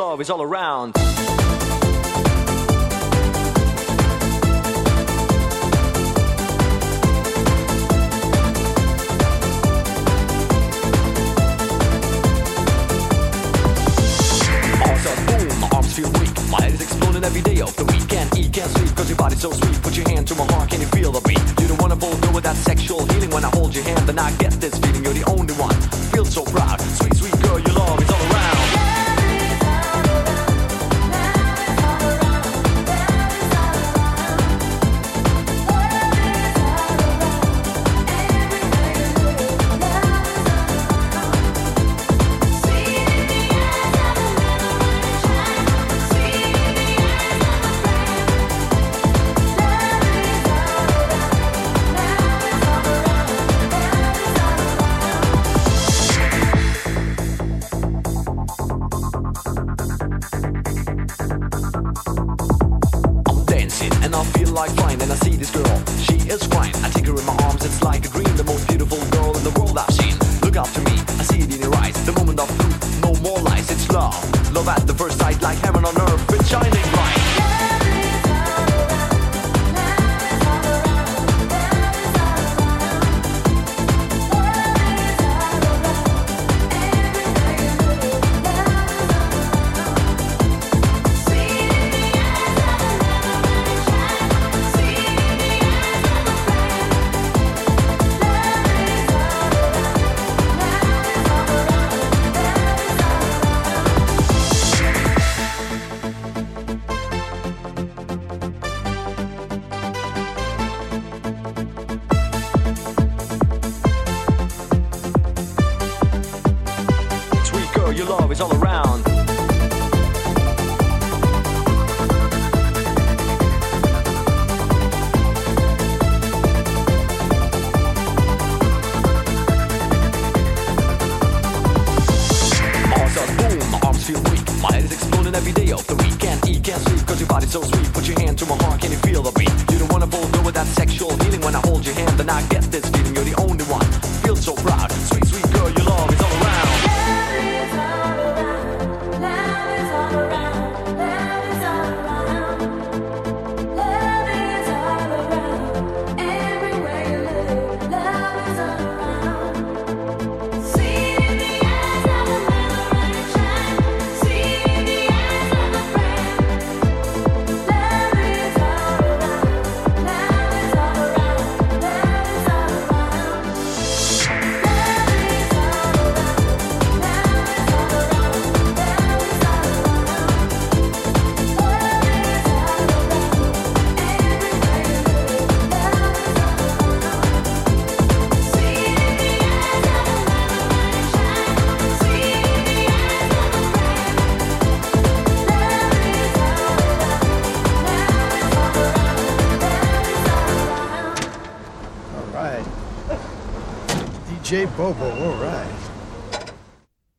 love is all around. Feel weak, my head is exploding every day of the week. Can't eat, can't sleep, cause your body's so sweet. Put your hand to my heart, can you feel the beat? You don't wanna fulfill with that sexual healing. When I hold your hand, then I get this feeling. You're the only one, feel so proud. Sweet, sweet girl, your love is all around. And I feel like fine, and I see this girl, she is fine. I take her in my arms, it's like a dream. The most beautiful girl in the world I've seen. Look up to me, I see it in your eyes. The moment of truth, no more lies, it's love. Love at the first sight, like heaven on earth, it's shining bright. Your love is all around. Boom, my arms feel weak. My head is exploding every day of the week. Can't eat, can't sleep, cause your body's so sweet. Put your hand to my heart, can you feel the beat? You don't wanna fulfill with that sexual healing. When I hold your hand, then I get this feeling. You're the only one, feel so proud. Sweet, sweet girl, your love is all around. DJ Bobo, all right.